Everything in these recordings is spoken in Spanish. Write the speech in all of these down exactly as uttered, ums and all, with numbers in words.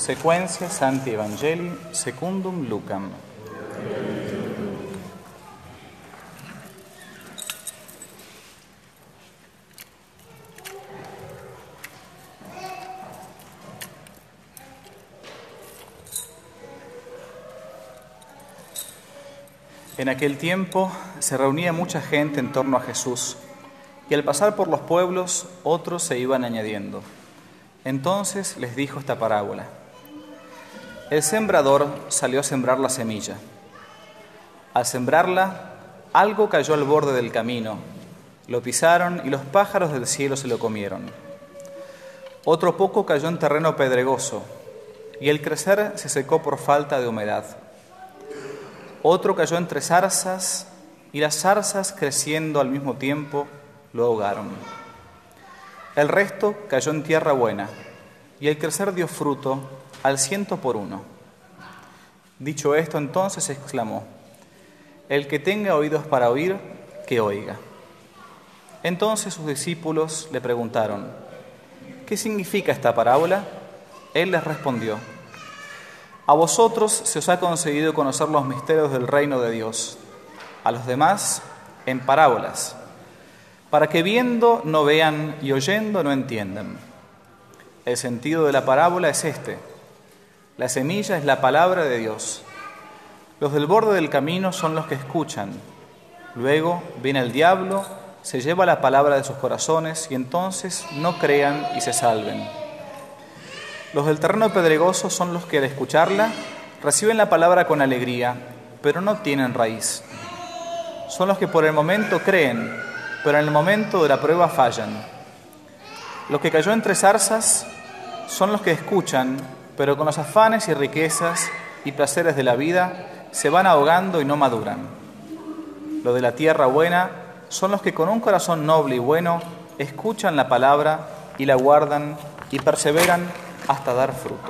Sequentia Sancti Evangelii secundum Lucam. En aquel tiempo se reunía mucha gente en torno a Jesús, y al pasar por los pueblos, otros se iban añadiendo. Entonces les dijo esta parábola. El sembrador salió a sembrar la semilla. Al sembrarla, algo cayó al borde del camino, lo pisaron y los pájaros del cielo se lo comieron. Otro poco cayó en terreno pedregoso, y el crecer se secó por falta de humedad. Otro cayó entre zarzas, y las zarzas, creciendo al mismo tiempo, lo ahogaron. El resto cayó en tierra buena, y el crecer dio fruto al ciento por uno. Dicho esto, entonces exclamó: El que tenga oídos para oír, que oiga. Entonces sus discípulos le preguntaron: ¿Qué significa esta parábola? Él les respondió: A vosotros se os ha concedido conocer los misterios del reino de Dios, a los demás en parábolas, para que viendo no vean y oyendo no entiendan. El sentido de la parábola es este: la semilla es la palabra de Dios. Los del borde del camino son los que escuchan. Luego viene el diablo, se lleva la palabra de sus corazones y entonces no crean y se salven. Los del terreno pedregoso son los que al escucharla reciben la palabra con alegría, pero no tienen raíz. Son los que por el momento creen, pero en el momento de la prueba fallan. Los que cayó entre zarzas son los que escuchan, pero con los afanes y riquezas y placeres de la vida se van ahogando y no maduran. Los de la tierra buena son los que con un corazón noble y bueno escuchan la palabra y la guardan y perseveran hasta dar fruto.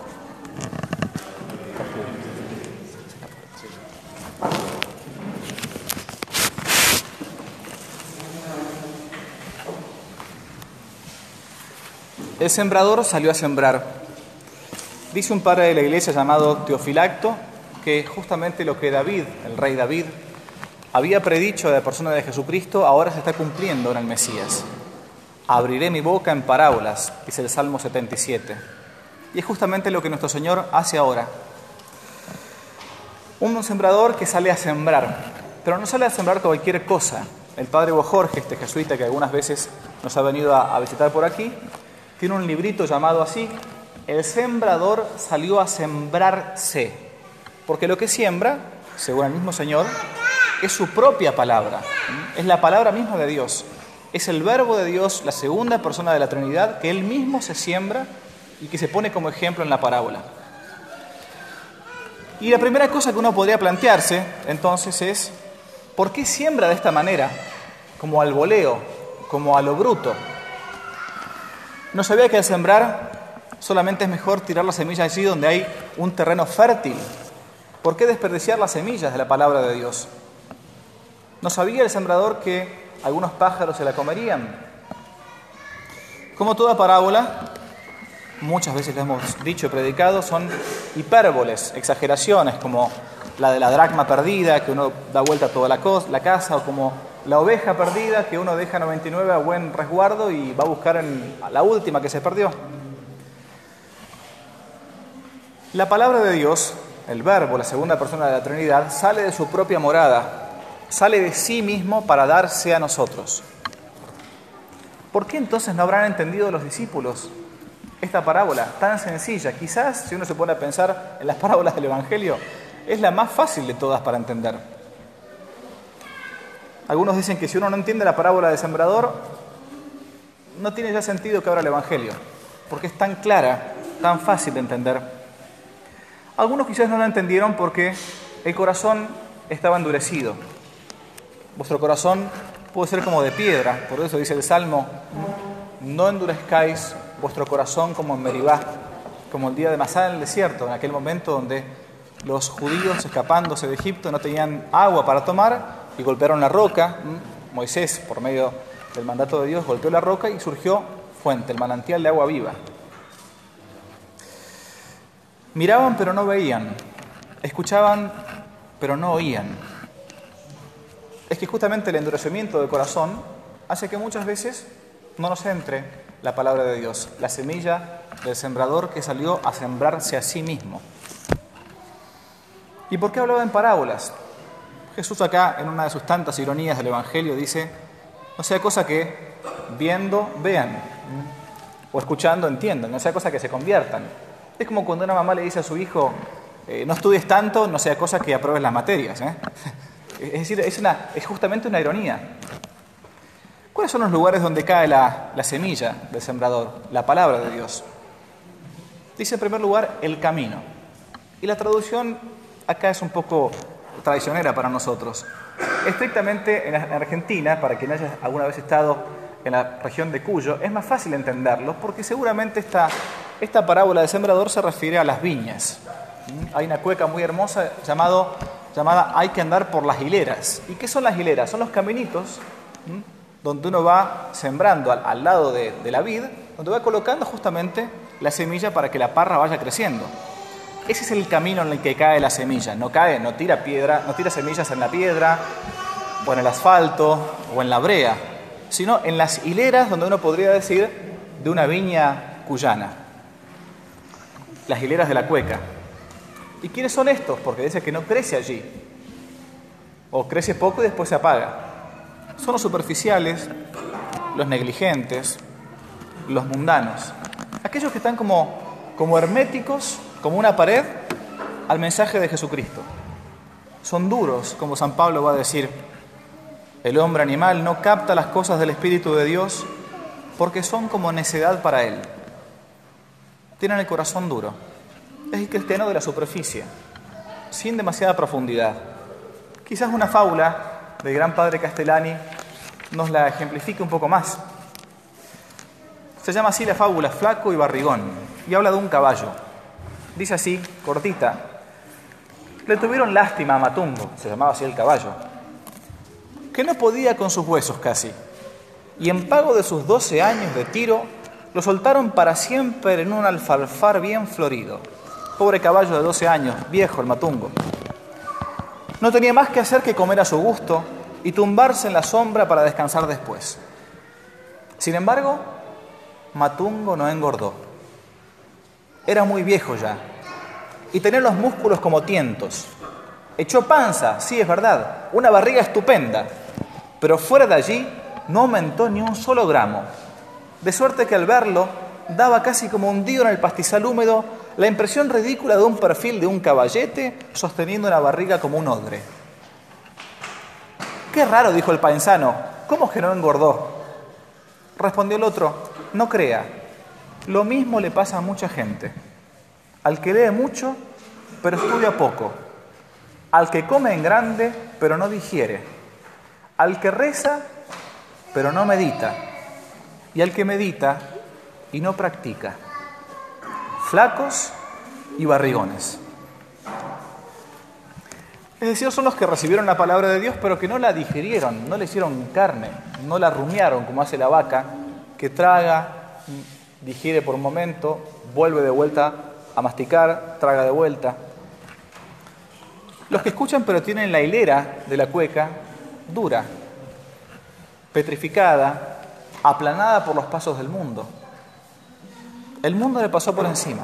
El sembrador salió a sembrar. Dice un padre de la iglesia llamado Teofilacto que justamente lo que David, el rey David, había predicho de la persona de Jesucristo, ahora se está cumpliendo en el Mesías. Abriré mi boca en parábolas, dice el Salmo setenta y siete. Y es justamente lo que nuestro Señor hace ahora. Un sembrador que sale a sembrar, pero no sale a sembrar cualquier cosa. El padre Hugo Jorge, este jesuita que algunas veces nos ha venido a, a visitar por aquí, tiene un librito llamado así: El sembrador salió a sembrarse. Porque lo que siembra, según el mismo Señor, es su propia palabra. Es la palabra misma de Dios. Es el verbo de Dios, la segunda persona de la Trinidad, que Él mismo se siembra y que se pone como ejemplo en la parábola. Y la primera cosa que uno podría plantearse, entonces, es ¿por qué siembra de esta manera? Como al voleo, como a lo bruto. ¿No sabía que al sembrar solamente es mejor tirar la semilla allí donde hay un terreno fértil? ¿Por qué desperdiciar las semillas de la palabra de Dios? ¿No sabía el sembrador que algunos pájaros se la comerían? Como toda parábola, muchas veces lo hemos dicho y predicado, son hipérboles, exageraciones, como la de la dracma perdida, que uno da vuelta a toda la, cosa, la casa, o como la oveja perdida, que uno deja noventa y nueve a buen resguardo y va a buscar en la última que se perdió. La palabra de Dios, el verbo, la segunda persona de la Trinidad, sale de su propia morada, sale de sí mismo para darse a nosotros. ¿Por qué entonces no habrán entendido los discípulos esta parábola tan sencilla? Quizás, si uno se pone a pensar en las parábolas del Evangelio, es la más fácil de todas para entender. Algunos dicen que si uno no entiende la parábola del sembrador, no tiene ya sentido que abra el Evangelio, porque es tan clara, tan fácil de entender. Algunos quizás no la entendieron porque el corazón estaba endurecido. Vuestro corazón puede ser como de piedra, por eso dice el Salmo: no endurezcáis vuestro corazón como en Meribá, como el día de Masá en el desierto, en aquel momento donde los judíos, escapándose de Egipto, no tenían agua para tomar y golpearon la roca. Moisés, por medio del mandato de Dios, golpeó la roca y surgió fuente, el manantial de agua viva. Miraban pero no veían, escuchaban pero no oían. Es que justamente el endurecimiento del corazón hace que muchas veces no nos entre la palabra de Dios, la semilla del sembrador que salió a sembrarse a sí mismo. ¿Y por qué hablaba en parábolas? Jesús acá, en una de sus tantas ironías del Evangelio, dice: no sea cosa que viendo vean, o escuchando entiendan, no sea cosa que se conviertan. Es como cuando una mamá le dice a su hijo: eh, no estudies tanto, no sea cosa que apruebes las materias, ¿eh? Es decir, es, una, es justamente una ironía. ¿Cuáles son los lugares donde cae la, la semilla del sembrador? La palabra de Dios. Dice en primer lugar, el camino. Y la traducción acá es un poco traicionera para nosotros. Estrictamente en Argentina, para quien haya alguna vez estado en la región de Cuyo, es más fácil entenderlo porque seguramente esta, esta parábola del sembrador se refiere a las viñas. Hay una cueca muy hermosa llamado, llamada Hay que andar por las hileras. ¿Y qué son las hileras? Son los caminitos ¿m? donde uno va sembrando al, al lado de, de la vid, donde va colocando justamente la semilla para que la parra vaya creciendo. Ese es el camino en el que cae la semilla. No cae, no tira piedra, no tira semillas en la piedra, o en el asfalto, o en la brea, sino en las hileras, donde uno podría decir de una viña cuyana. Las hileras de la cueca. ¿Y quiénes son estos? Porque dice que no crece allí. O crece poco y después se apaga. Son los superficiales, los negligentes, los mundanos. Aquellos que están como, como herméticos, como una pared, al mensaje de Jesucristo. Son duros, como San Pablo va a decir. El hombre animal no capta las cosas del Espíritu de Dios porque son como necedad para él. Tienen el corazón duro. Es el cristiano de la superficie, sin demasiada profundidad. Quizás una fábula del gran padre Castellani nos la ejemplifique un poco más. Se llama así la fábula Flaco y Barrigón, y habla de un caballo. Dice así, cortita: le tuvieron lástima a Matungo, se llamaba así el caballo, que no podía con sus huesos casi, y en pago de sus doce años de tiro, lo soltaron para siempre en un alfalfar bien florido. Pobre caballo de doce años, viejo el Matungo. No tenía más que hacer que comer a su gusto y tumbarse en la sombra para descansar después. Sin embargo, Matungo no engordó. Era muy viejo ya y tenía los músculos como tientos. Echó panza, sí es verdad, una barriga estupenda, pero fuera de allí no aumentó ni un solo gramo. De suerte que al verlo daba casi como hundido en el pastizal húmedo la impresión ridícula de un perfil de un caballete sosteniendo una barriga como un odre. «Qué raro», dijo el paisano, «¿cómo es que no engordó?». Respondió el otro: «No crea, lo mismo le pasa a mucha gente. Al que lee mucho, pero estudia poco. Al que come en grande, pero no digiere. Al que reza, pero no medita. Y al que medita y no practica. Flacos y barrigones». Es decir, son los que recibieron la palabra de Dios, pero que no la digirieron, no le hicieron carne, no la rumiaron como hace la vaca, que traga, digiere por un momento, vuelve de vuelta a masticar, traga de vuelta. Los que escuchan pero tienen la hilera de la cueca dura, petrificada, aplanada por los pasos del mundo. El mundo le pasó por encima.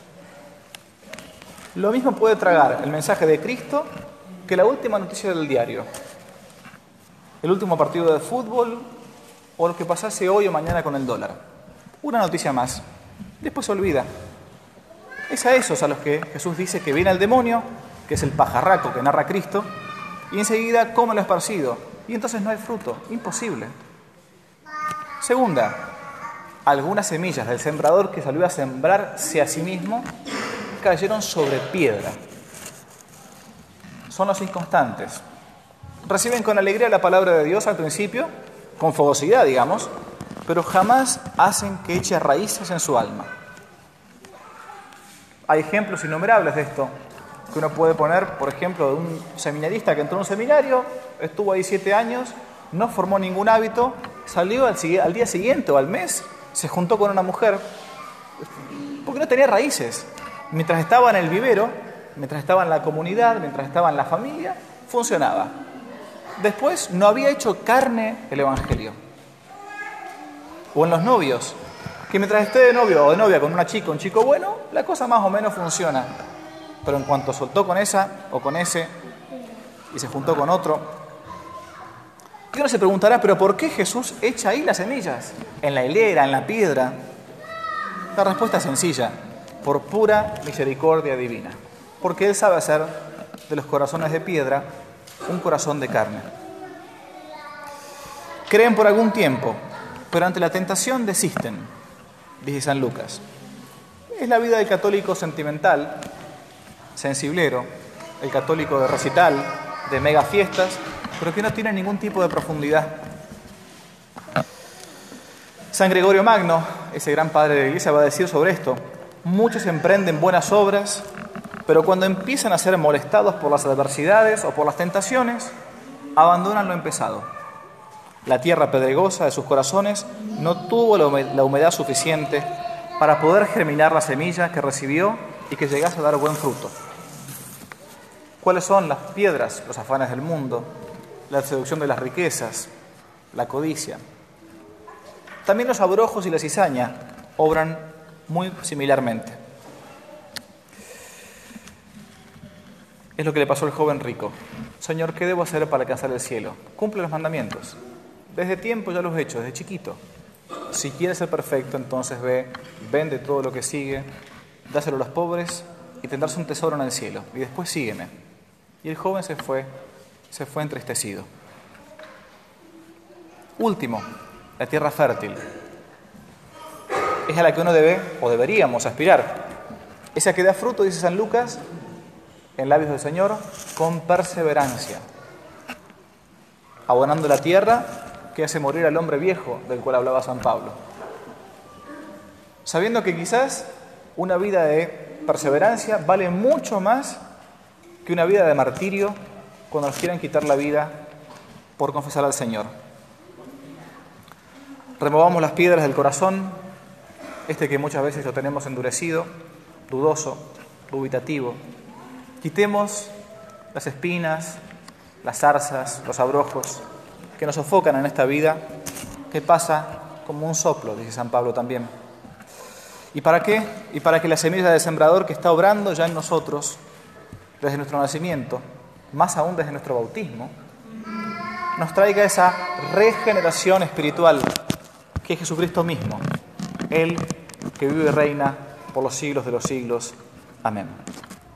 Lo mismo puede tragar el mensaje de Cristo que la última noticia del diario, el último partido de fútbol o lo que pasase hoy o mañana con el dólar. Una noticia más, después se olvida. Es a esos a los que Jesús dice que viene el demonio, que es el pajarraco que narra Cristo, y enseguida come lo esparcido, y entonces no hay fruto, imposible. Segunda, algunas semillas del sembrador que salió a sembrarse a sí mismo cayeron sobre piedra. Son los inconstantes. Reciben con alegría la palabra de Dios al principio, con fogosidad, digamos, pero jamás hacen que eche raíces en su alma. Hay ejemplos innumerables de esto, que uno puede poner, por ejemplo, de un seminarista que entró en un seminario, estuvo ahí siete años, no formó ningún hábito, salió al, al día siguiente o al mes, se juntó con una mujer, porque no tenía raíces. Mientras estaba en el vivero, mientras estaba en la comunidad, mientras estaba en la familia, funcionaba. Después no había hecho carne el Evangelio. O en los novios, que mientras esté de novio o de novia con una chica, un chico bueno, la cosa más o menos funciona. Pero en cuanto soltó con esa o con ese y se juntó con otro, y uno se preguntará, ¿pero por qué Jesús echa ahí las semillas? En la hilera, en la piedra. La respuesta es sencilla, por pura misericordia divina. Porque Él sabe hacer de los corazones de piedra un corazón de carne. Creen por algún tiempo, pero ante la tentación desisten, dice San Lucas. Es la vida del católico sentimental, sensiblero, el católico de recital, de mega fiestas, pero que no tiene ningún tipo de profundidad. San Gregorio Magno, ese gran padre de la Iglesia, va a decir sobre esto: muchos emprenden buenas obras, pero cuando empiezan a ser molestados por las adversidades o por las tentaciones, abandonan lo empezado. La tierra pedregosa de sus corazones no tuvo la humedad suficiente para poder germinar la semilla que recibió y que llegase a dar buen fruto. ¿Cuáles son las piedras? Los afanes del mundo, la seducción de las riquezas, la codicia. También los abrojos y la cizaña obran muy similarmente. Es lo que le pasó al joven rico. Señor, ¿qué debo hacer para alcanzar el cielo? Cumple los mandamientos. Desde tiempo ya los he hecho, desde chiquito. Si quieres ser perfecto, entonces ve, vende todo lo que sigue, dáselo a los pobres y tendrás un tesoro en el cielo. Y después sígueme. Y el joven se fue, se fue entristecido. Último, la tierra fértil. Es a la que uno debe, o deberíamos aspirar. Esa que da fruto, dice San Lucas, en labios del Señor, con perseverancia. Abonando la tierra que hace morir al hombre viejo, del cual hablaba San Pablo. Sabiendo que quizás una vida de perseverancia vale mucho más que una vida de martirio cuando nos quieran quitar la vida por confesar al Señor. Removamos las piedras del corazón, este que muchas veces lo tenemos endurecido, dudoso, dubitativo. Quitemos las espinas, las zarzas, los abrojos que nos sofocan en esta vida, que pasa como un soplo, dice San Pablo también. ¿Y para qué? Y para que la semilla del sembrador que está obrando ya en nosotros, desde nuestro nacimiento, más aún desde nuestro bautismo, nos traiga esa regeneración espiritual que es Jesucristo mismo, Él que vive y reina por los siglos de los siglos. Amén.